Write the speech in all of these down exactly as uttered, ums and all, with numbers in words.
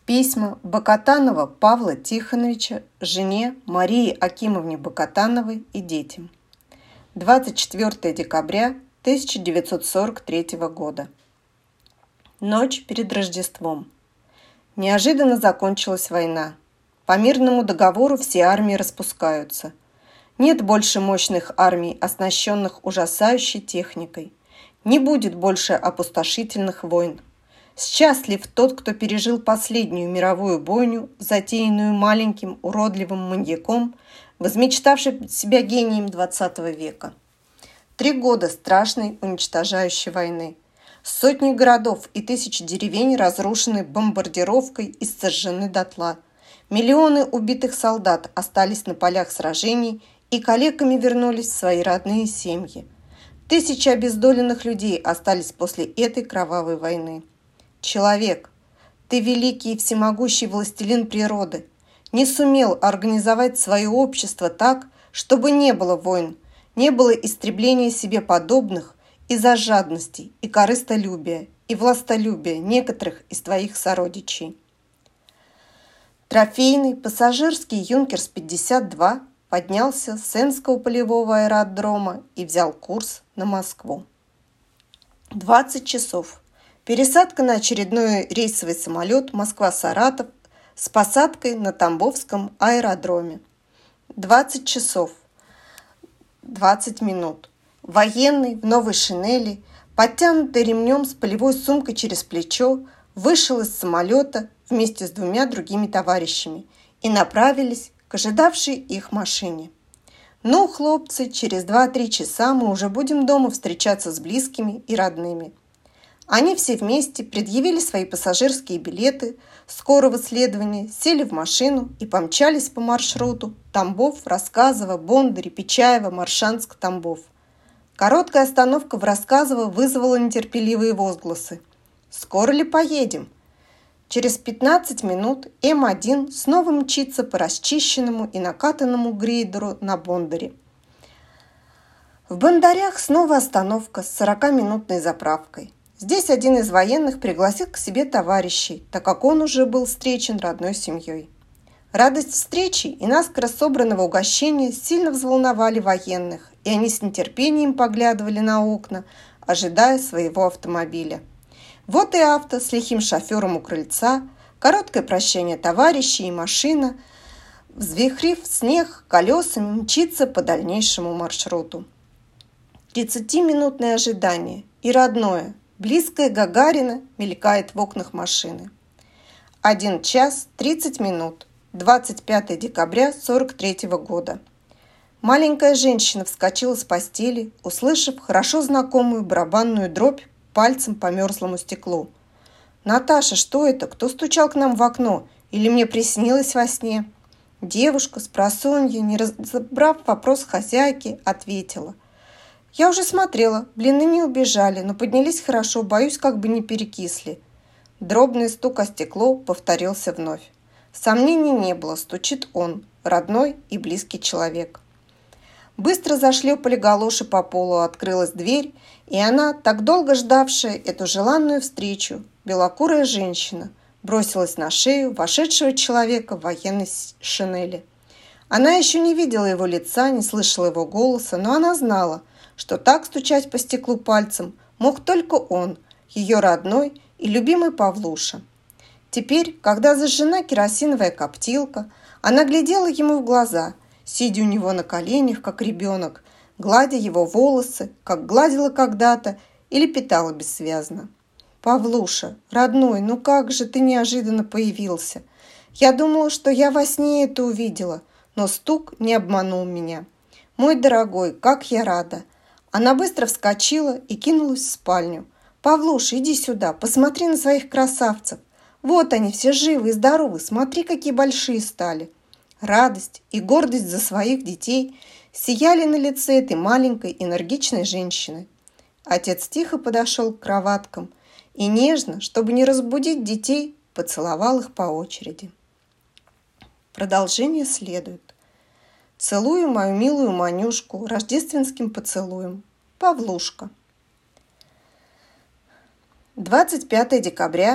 Письма Бокотанова Павла Тихоновича жене Марии Акимовне Бокотановой и детям. двадцать четвёртое декабря тысяча девятьсот сорок третьего года. Ночь перед Рождеством. Неожиданно закончилась война. По мирному договору все армии распускаются. Нет больше мощных армий, оснащенных ужасающей техникой. Не будет больше опустошительных войн. Счастлив тот, кто пережил последнюю мировую бойню, затеянную маленьким уродливым маньяком, возмечтавшим себя гением двадцатого века. Три года страшной уничтожающей войны. Сотни городов и тысячи деревень разрушены бомбардировкой и сожжены дотла. Миллионы убитых солдат остались на полях сражений и калеками вернулись в свои родные семьи. Тысячи обездоленных людей остались после этой кровавой войны. Человек, ты великий и всемогущий властелин природы, не сумел организовать свое общество так, чтобы не было войн, не было истребления себе подобных из-за жадности и корыстолюбия и властолюбия некоторых из твоих сородичей. Трофейный пассажирский Юнкерс пятьдесят два поднялся с Энского полевого аэродрома и взял курс на Москву. двадцать часов. Пересадка на очередной рейсовый самолет Москва-Саратов с посадкой на Тамбовском аэродроме. двадцать часов. двадцать минут. Военный в новой шинели, подтянутый ремнем с полевой сумкой через плечо, вышел из самолета вместе с двумя другими товарищами и направились к ожидавшей их машине. «Ну, хлопцы, через два-три часа мы уже будем дома встречаться с близкими и родными». Они все вместе предъявили свои пассажирские билеты скорого следования, сели в машину и помчались по маршруту Тамбов, Рассказово, Бондарь, Печаево, Моршанск, Тамбов. Короткая остановка в Рассказово вызвала нетерпеливые возгласы. «Скоро ли поедем?» Через пятнадцать минут Эм один снова мчится по расчищенному и накатанному грейдеру на Бондаре. В Бондарях снова остановка с сорокаминутной заправкой. Здесь один из военных пригласил к себе товарищей, так как он уже был встречен родной семьей. Радость встречи и наскоро собранного угощения сильно взволновали военных, и они с нетерпением поглядывали на окна, ожидая своего автомобиля. Вот и авто с лихим шофером у крыльца, короткое прощание товарищей и машина, взвихрив снег колесами, мчится по дальнейшему маршруту. Тридцатиминутное ожидание и родное, близкое Гагарина мелькает в окнах машины. Один час тридцать минут. двадцать пятое декабря сорок третьего года. Маленькая женщина вскочила с постели, услышав хорошо знакомую барабанную дробь пальцем по мерзлому стеклу. «Наташа, что это? Кто стучал к нам в окно? Или мне приснилось во сне?» Девушка спросонья, не разобрав вопрос хозяйки, ответила: «Я уже смотрела, блины не убежали, но поднялись хорошо, боюсь, как бы не перекисли». Дробный стук о стекло повторился вновь. Сомнений не было, стучит он, родной и близкий человек. Быстро зашлепали галоши по полу, открылась дверь, и она, так долго ждавшая эту желанную встречу, белокурая женщина, бросилась на шею вошедшего человека в военной шинели. Она еще не видела его лица, не слышала его голоса, но она знала, что так стучать по стеклу пальцем мог только он, ее родной и любимый Павлуша. Теперь, когда зажжена керосиновая коптилка, она глядела ему в глаза, сидя у него на коленях, как ребенок, гладя его волосы, как гладила когда-то, или питала бессвязно. «Павлуша, родной, ну как же ты неожиданно появился? Я думала, что я во сне это увидела, но стук не обманул меня. Мой дорогой, как я рада!» Она быстро вскочила и кинулась в спальню. «Павлуша, иди сюда, посмотри на своих красавцев. Вот они, все живы и здоровы, смотри, какие большие стали». Радость и гордость за своих детей сияли на лице этой маленькой энергичной женщины. Отец тихо подошел к кроваткам и нежно, чтобы не разбудить детей, поцеловал их по очереди. Продолжение следует. Целую мою милую Манюшку рождественским поцелуем. Павлушка. двадцать пятое декабря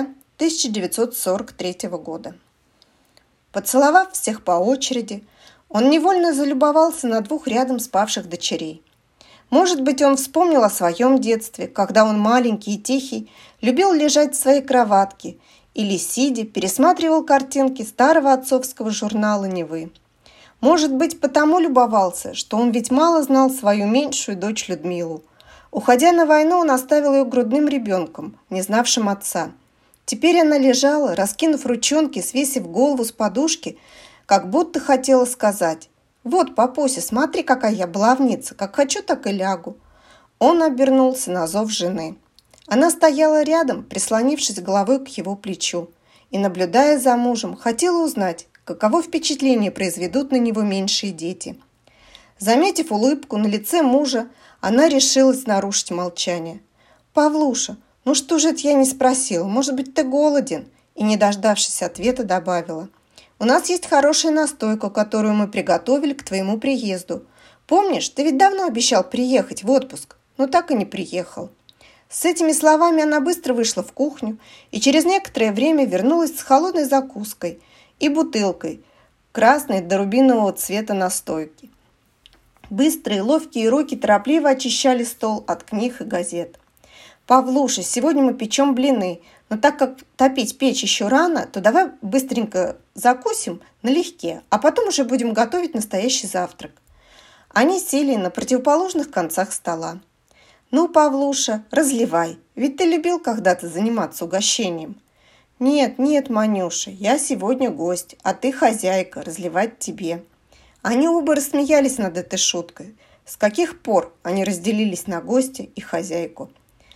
тысяча девятьсот сорок третьего года. Поцеловав всех по очереди, он невольно залюбовался на двух рядом спавших дочерей. Может быть, он вспомнил о своем детстве, когда он маленький и тихий любил лежать в своей кроватке или, сидя, пересматривал картинки старого отцовского журнала «Невы». Может быть, потому любовался, что он ведь мало знал свою меньшую дочь Людмилу. Уходя на войну, он оставил ее грудным ребенком, не знавшим отца. Теперь она лежала, раскинув ручонки, свесив голову с подушки, как будто хотела сказать: «Вот, папуся, смотри, какая я баловница, как хочу, так и лягу». Он обернулся на зов жены. Она стояла рядом, прислонившись головой к его плечу, и, наблюдая за мужем, хотела узнать, каково впечатление произведут на него меньшие дети. Заметив улыбку на лице мужа, она решилась нарушить молчание. «Павлуша, ну что же это я не спросила? Может быть, ты голоден?» И, не дождавшись ответа, добавила: «У нас есть хорошая настойка, которую мы приготовили к твоему приезду. Помнишь, ты ведь давно обещал приехать в отпуск, но так и не приехал». С этими словами она быстро вышла в кухню и через некоторое время вернулась с холодной закуской и бутылкой красной до рубинового цвета настойки. Быстрые ловкие руки торопливо очищали стол от книг и газет. «Павлуша, сегодня мы печем блины, но так как топить печь еще рано, то давай быстренько закусим налегке, а потом уже будем готовить настоящий завтрак». Они сели на противоположных концах стола. «Ну, Павлуша, разливай, ведь ты любил когда-то заниматься угощением». «Нет, нет, Манюша, я сегодня гость, а ты хозяйка, разливать тебе». Они оба рассмеялись над этой шуткой. С каких пор они разделились на гостя и хозяйку?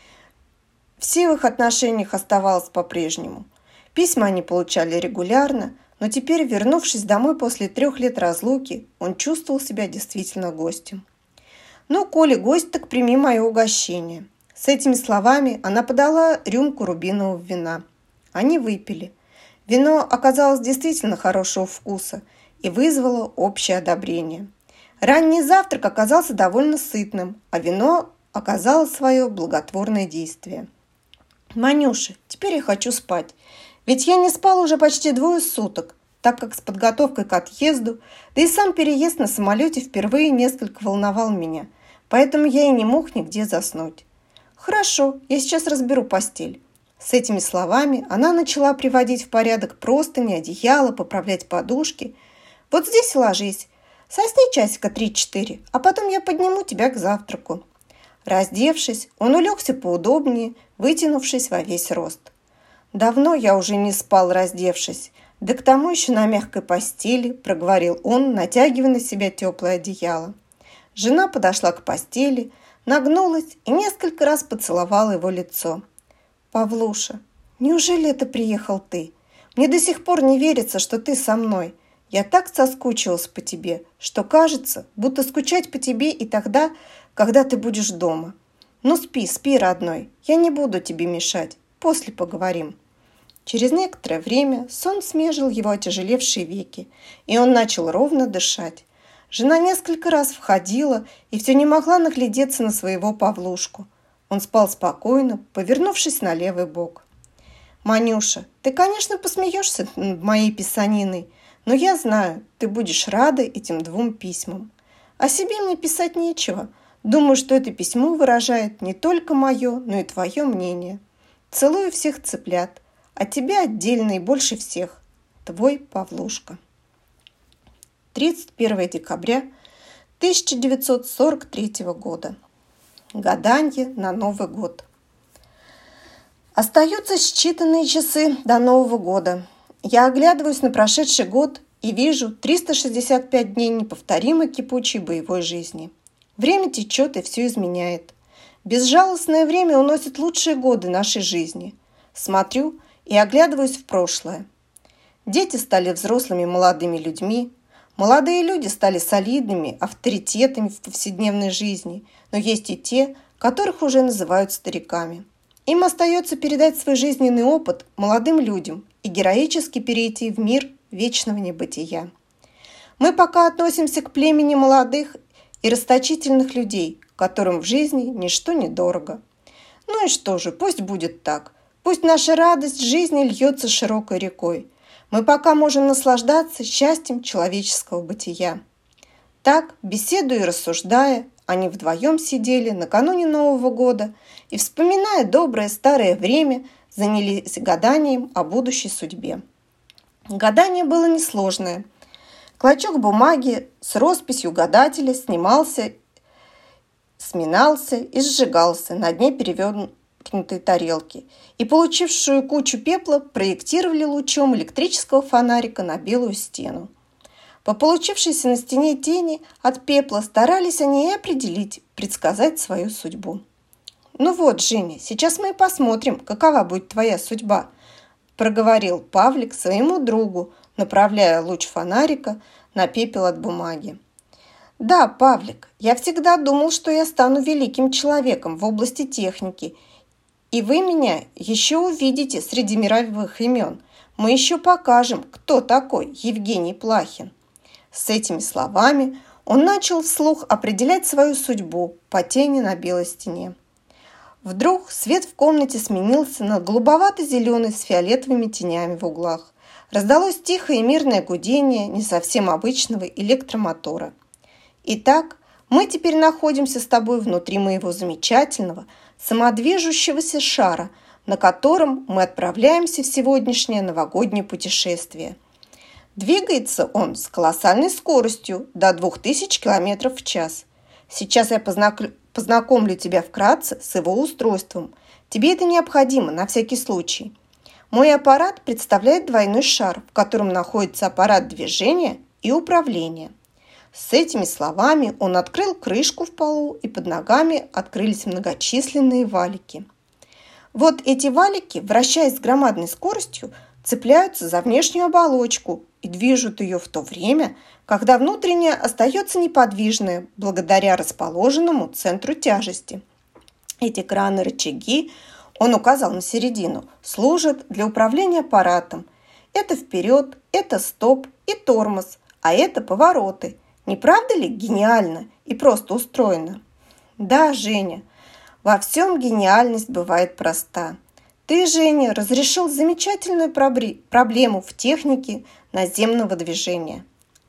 Все в их отношениях оставалось по-прежнему. Письма они получали регулярно, но теперь, вернувшись домой после трех лет разлуки, он чувствовал себя действительно гостем. «Ну, коли гость, так прими мое угощение». С этими словами она подала рюмку рубинового вина. Они выпили. Вино оказалось действительно хорошего вкуса и вызвало общее одобрение. Ранний завтрак оказался довольно сытным, а вино оказало свое благотворное действие. «Манюша, теперь я хочу спать, ведь я не спал уже почти двое суток, так как с подготовкой к отъезду, да и сам переезд на самолете впервые несколько волновал меня, поэтому я и не мог нигде заснуть». «Хорошо, я сейчас разберу постель». С этими словами она начала приводить в порядок простыни, одеяло, поправлять подушки. «Вот здесь ложись, сосни часика три-четыре, а потом я подниму тебя к завтраку». Раздевшись, он улегся поудобнее, вытянувшись во весь рост. «Давно я уже не спал, раздевшись, да к тому еще на мягкой постели», – проговорил он, натягивая на себя теплое одеяло. Жена подошла к постели, нагнулась и несколько раз поцеловала его лицо. «Павлуша, неужели это приехал ты? Мне до сих пор не верится, что ты со мной. Я так соскучилась по тебе, что кажется, будто скучать по тебе и тогда, когда ты будешь дома. Ну спи, спи, родной, я не буду тебе мешать, после поговорим». Через некоторое время сон смежил его отяжелевшие веки, и он начал ровно дышать. Жена несколько раз входила и все не могла наглядеться на своего Павлушку. Он спал спокойно, повернувшись на левый бок. «Манюша, ты, конечно, посмеешься над моей писаниной, но я знаю, ты будешь рада этим двум письмам. О себе мне писать нечего. Думаю, что это письмо выражает не только мое, но и твое мнение. Целую всех цыплят, а тебя отдельно и больше всех. Твой Павлушка». тридцать первого декабря тысяча девятьсот сорок третьего года. Гаданье на Новый год. Остаются считанные часы до Нового года. Я оглядываюсь на прошедший год и вижу триста шестьдесят пять дней неповторимой кипучей боевой жизни. Время течет и все изменяет. Безжалостное время уносит лучшие годы нашей жизни. Смотрю и оглядываюсь в прошлое. Дети стали взрослыми молодыми людьми. Молодые люди стали солидными авторитетами в повседневной жизни, но есть и те, которых уже называют стариками. Им остается передать свой жизненный опыт молодым людям и героически перейти в мир вечного небытия. Мы пока относимся к племени молодых и расточительных людей, которым в жизни ничто не дорого. Ну и что же, пусть будет так. Пусть наша радость жизни льется широкой рекой. Мы пока можем наслаждаться счастьем человеческого бытия». Так, беседуя и рассуждая, они вдвоем сидели накануне Нового года и, вспоминая доброе старое время, занялись гаданием о будущей судьбе. Гадание было несложное. Клочок бумаги с росписью гадателя снимался, сминался и сжигался на дне перевернутой тарелки, и получившую кучу пепла проектировали лучом электрического фонарика на белую стену. По получившейся на стене тени от пепла старались они и определить, предсказать свою судьбу. «Ну вот, Женя, сейчас мы и посмотрим, какова будет твоя судьба», проговорил Павлик своему другу, направляя луч фонарика на пепел от бумаги. «Да, Павлик, я всегда думал, что я стану великим человеком в области техники, и вы меня еще увидите среди мировых имен. Мы еще покажем, кто такой Евгений Плахин». С этими словами он начал вслух определять свою судьбу по тени на белой стене. Вдруг свет в комнате сменился на голубовато-зеленый с фиолетовыми тенями в углах. Раздалось тихое и мирное гудение не совсем обычного электромотора. «Итак, мы теперь находимся с тобой внутри моего замечательного, самодвижущегося шара, на котором мы отправляемся в сегодняшнее новогоднее путешествие. Двигается он с колоссальной скоростью до двух тысяч километров в час. Сейчас я познак... познакомлю тебя вкратце с его устройством. Тебе это необходимо на всякий случай. Мой аппарат представляет двойной шар, в котором находится аппарат движения и управления». С этими словами он открыл крышку в полу, и под ногами открылись многочисленные валики. Вот эти валики, вращаясь с громадной скоростью, цепляются за внешнюю оболочку и движут ее в то время, когда внутренняя остается неподвижной благодаря расположенному центру тяжести. Эти краны-рычаги, он указал на середину, служат для управления аппаратом. Это вперед, это стоп и тормоз, а это повороты. Не правда ли гениально и просто устроено? Да, Женя, во всем гениальность бывает проста. Ты, Женя, разрешил замечательную проблему в технике наземного движения.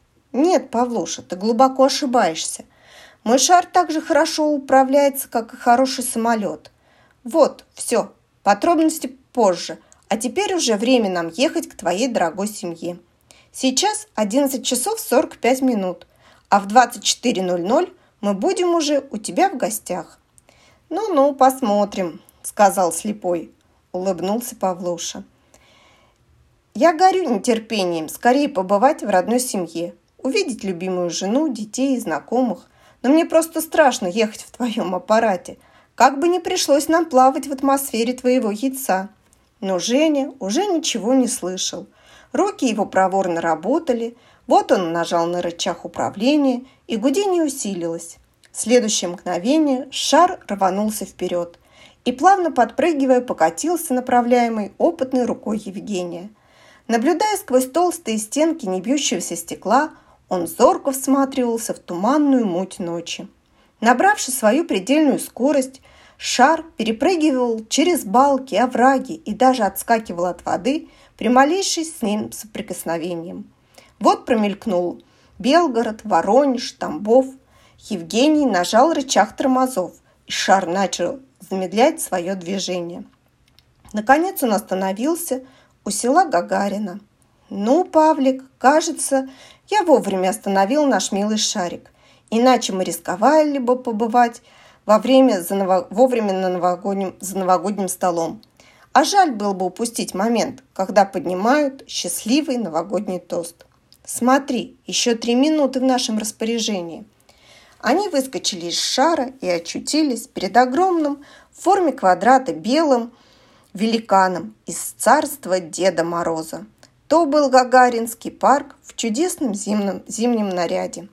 Нет, Павлуша, ты глубоко ошибаешься. Мой шар так же хорошо управляется, как и хороший самолет. Вот, все, подробности позже. А теперь уже время нам ехать к твоей дорогой семье. Сейчас одиннадцать часов сорок пять минут, а в двадцать четыре ноль ноль мы будем уже у тебя в гостях. Ну-ну, посмотрим, сказал слепой. Улыбнулся Павлуша. «Я горю нетерпением скорее побывать в родной семье, увидеть любимую жену, детей и знакомых. Но мне просто страшно ехать в твоем аппарате, как бы ни пришлось нам плавать в атмосфере твоего яйца». Но Женя уже ничего не слышал. Руки его проворно работали, вот он нажал на рычаг управления, и гудение усилилось. В следующее мгновение шар рванулся вперед и, плавно подпрыгивая, покатился, направляемый опытной рукой Евгения. Наблюдая сквозь толстые стенки небьющегося стекла, он зорко всматривался в туманную муть ночи. Набравши свою предельную скорость, шар перепрыгивал через балки, овраги и даже отскакивал от воды при малейшей с ним соприкосновением. Вот промелькнул Белгород, Воронеж, Тамбов. Евгений нажал рычаг тормозов, и шар начал замедлять свое движение. Наконец он остановился у села Гагарина. «Ну, Павлик, кажется, я вовремя остановил наш милый шарик. Иначе мы рисковали бы побывать во время за ново... вовремя на новогоднем... за новогодним столом. А жаль было бы упустить момент, когда поднимают счастливый новогодний тост. Смотри, еще три минуты в нашем распоряжении». Они выскочили из шара и очутились перед огромным в форме квадрата белым великаном из царства Деда Мороза. То был Гагаринский парк в чудесном зимнем, зимнем наряде.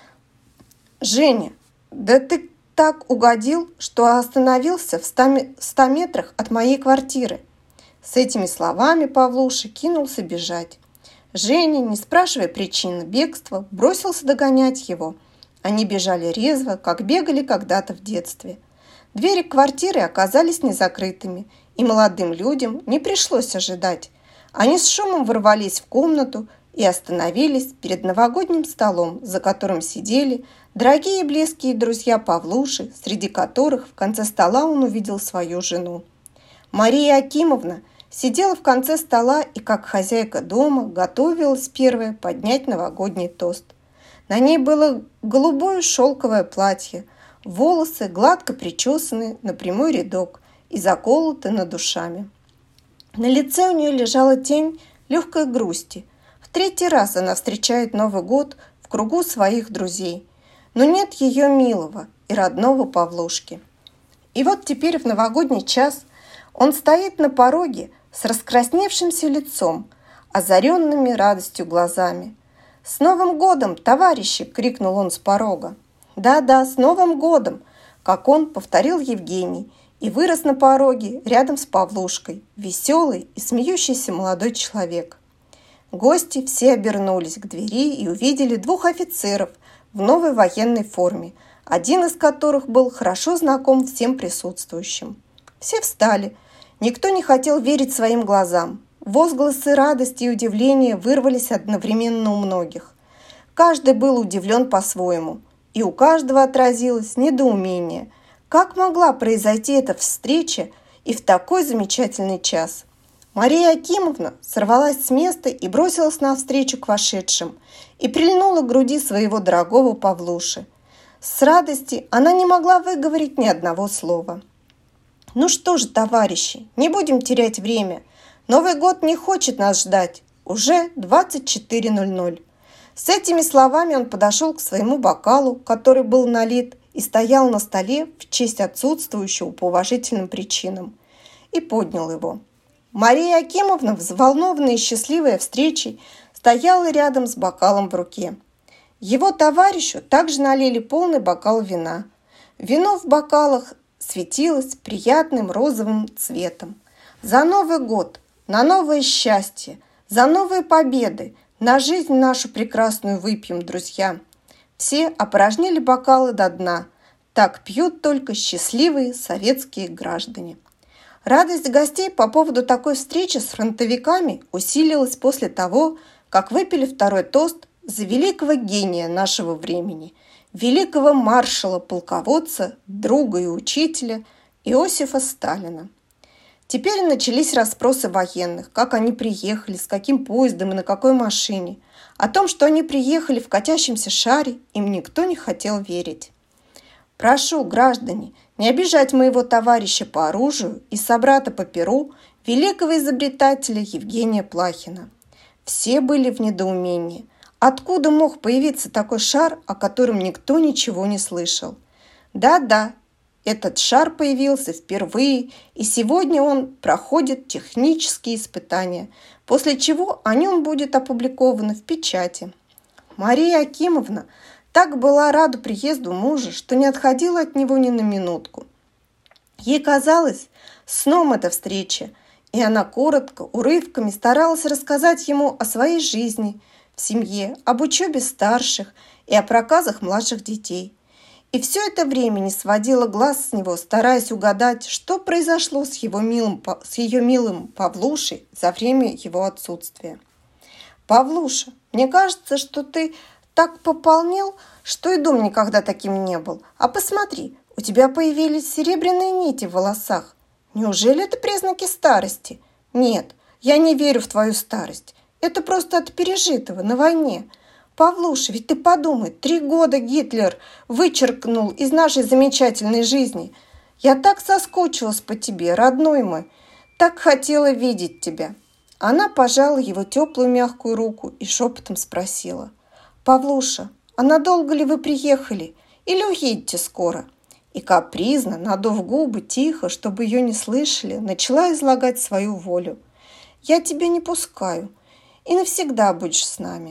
«Женя, да ты так угодил, что остановился в ста метрах от моей квартиры». С этими словами Павлуша кинулся бежать. Женя, не спрашивая причины бегства, бросился догонять его. Они бежали резво, как бегали когда-то в детстве. Двери квартиры оказались незакрытыми, и молодым людям не пришлось ожидать. Они с шумом ворвались в комнату и остановились перед новогодним столом, за которым сидели дорогие и близкие друзья Павлуши, среди которых в конце стола он увидел свою жену. Мария Акимовна сидела в конце стола и, как хозяйка дома, готовилась первая поднять новогодний тост. На ней было голубое шелковое платье, волосы гладко причесаны на прямой рядок и заколоты над ушами. На лице у нее лежала тень легкой грусти. В третий раз она встречает Новый год в кругу своих друзей, но нет ее милого и родного Павлушки. И вот теперь в новогодний час он стоит на пороге с раскрасневшимся лицом, озаренными радостью глазами. «С Новым годом, товарищи!» – крикнул он с порога. «Да-да, с Новым годом!» – как он повторил Евгений, и вырос на пороге рядом с Павлушкой, веселый и смеющийся молодой человек. Гости все обернулись к двери и увидели двух офицеров в новой военной форме, один из которых был хорошо знаком всем присутствующим. Все встали. Никто не хотел верить своим глазам. Возгласы радости и удивления вырвались одновременно у многих. Каждый был удивлен по-своему, и у каждого отразилось недоумение. Как могла произойти эта встреча и в такой замечательный час? Мария Акимовна сорвалась с места и бросилась навстречу к вошедшим и прильнула к груди своего дорогого Павлуши. С радости она не могла выговорить ни одного слова. «Ну что же, товарищи, не будем терять время. Новый год не хочет нас ждать. Уже двадцать четыре ноль ноль». С этими словами он подошел к своему бокалу, который был налит и стоял на столе в честь отсутствующего по уважительным причинам, и поднял его. Мария Акимовна, взволнованная и счастливая встречей, стояла рядом с бокалом в руке. Его товарищу также налили полный бокал вина. Вино в бокалах светилось приятным розовым цветом. За Новый год, на новое счастье, за новые победы, на жизнь нашу прекрасную выпьем, друзья. Все опорожнили бокалы до дна. Так пьют только счастливые советские граждане. Радость гостей по поводу такой встречи с фронтовиками усилилась после того, как выпили второй тост за великого гения нашего времени, великого маршала-полководца, друга и учителя Иосифа Сталина. Теперь начались расспросы военных, как они приехали, с каким поездом и на какой машине. О том, что они приехали в катящемся шаре, им никто не хотел верить. «Прошу, граждане, не обижать моего товарища по оружию и собрата по перу, великого изобретателя Евгения Плахина». Все были в недоумении. Откуда мог появиться такой шар, о котором никто ничего не слышал? Да-да, этот шар появился впервые, и сегодня он проходит технические испытания, после чего о нем будет опубликовано в печати. Мария Акимовна так была рада приезду мужа, что не отходила от него ни на минутку. Ей казалось сном эта встреча, и она коротко, урывками старалась рассказать ему о своей жизни в семье, об учебе старших и о проказах младших детей. И все это время не сводила глаз с него, стараясь угадать, что произошло с, его милым, с ее милым Павлушей за время его отсутствия. «Павлуша, мне кажется, что ты так пополнел, что и дом никогда таким не был. А посмотри, у тебя появились серебряные нити в волосах. Неужели это признаки старости? Нет, я не верю в твою старость. Это просто от пережитого на войне. Павлуша, ведь ты подумай, три года Гитлер вычеркнул из нашей замечательной жизни. Я так соскучилась по тебе, родной мой, так хотела видеть тебя». Она пожала его теплую мягкую руку и шепотом спросила: «Павлуша, а надолго ли вы приехали? Или уедете скоро?» И капризно, надув губы, тихо, чтобы ее не слышали, начала излагать свою волю. «Я тебя не пускаю, и навсегда будешь с нами».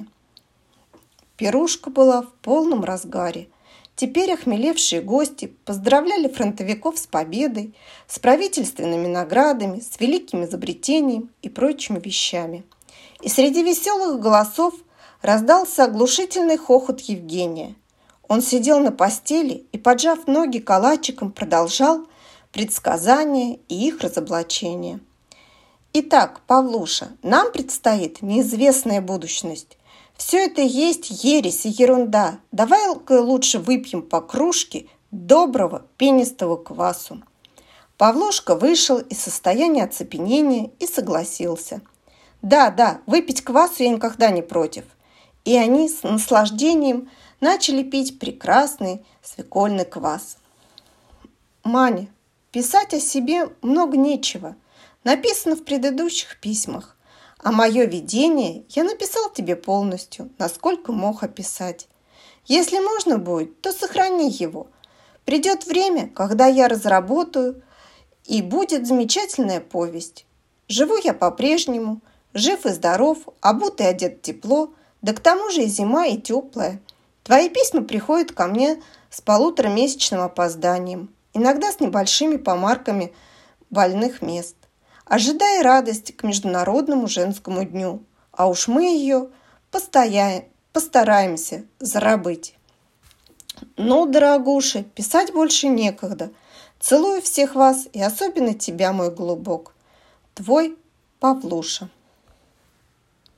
Пирушка была в полном разгаре. Теперь охмелевшие гости поздравляли фронтовиков с победой, с правительственными наградами, с великим изобретением и прочими вещами. И среди веселых голосов раздался оглушительный хохот Евгения. Он сидел на постели и, поджав ноги калачиком, продолжал предсказания и их разоблачения. Итак, Павлуша, нам предстоит неизвестная будущность. Все это есть ересь и ерунда. Давай-ка лучше выпьем по кружке доброго пенистого квасу. Павлушка вышел из состояния оцепенения и согласился. Да, да, выпить квасу я никогда не против. И они с наслаждением начали пить прекрасный свекольный квас. Маня, писать о себе много нечего. Написано в предыдущих письмах. А мое видение я написал тебе полностью, насколько мог описать. Если можно будет, то сохрани его. Придет время, когда я разработаю, и будет замечательная повесть. Живу я по-прежнему, жив и здоров, обут и одет тепло, да к тому же и зима, и теплая. Твои письма приходят ко мне с полуторамесячным опозданием, иногда с небольшими помарками больных мест. Ожидай радость к Международному женскому дню, а уж мы ее постоя... постараемся заработать. Ну, дорогуша, писать больше некогда. Целую всех вас и особенно тебя, мой голубок. Твой Павлуша.